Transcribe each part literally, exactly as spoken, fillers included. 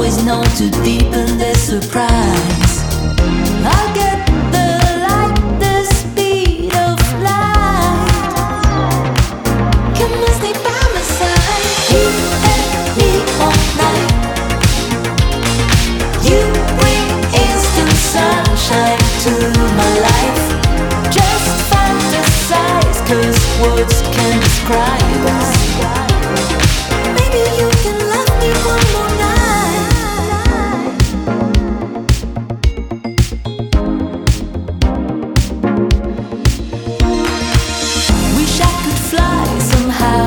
always known to deepen their surprise. I'll get the light, the speed of light. Come and stay by my side. You and me all night. You bring instant sunshine to my life. Just fantasize, 'cause words can't describe us. Maybe you can love me one more night. Wish I could fly somehow.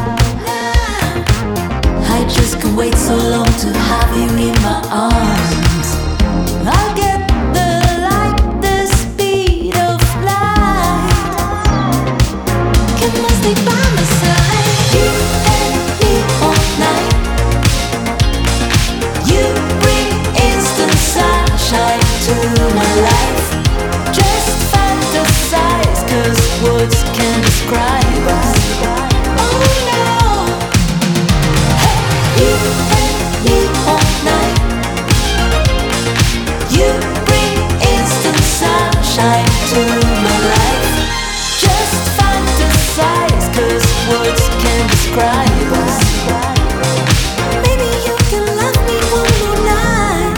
I just can't wait so long to have you in my arms. I'll get the light, the speed of light. Come and stay by my side. You and me all night. You bring instant sunshine to my life. Just fantasize, 'cause words can't describe us. Oh no. Hey, you and me all night. You bring instant sunshine to my life. Just fantasize, 'cause words can't describe us. Maybe you can love me one more night.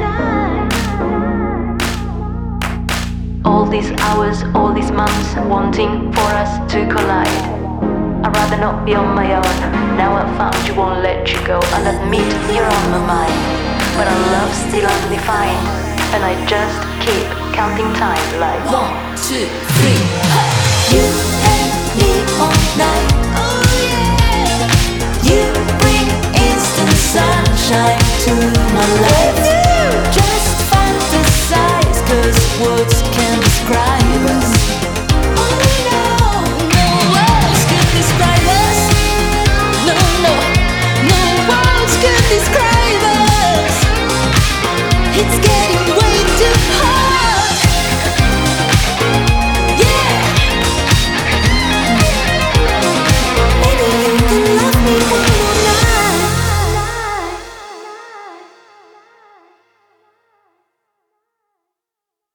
All these hours, all these months, wanting for us to collide. I'd rather not be on my own. Now I've found you, won't let you go. I'll admit you're on my mind, but our love's still undefined, and I just keep counting time like One, two, three. Hey. You and me all night. Oh yeah. You bring instant sunshine to my life. Just fantasize, 'cause words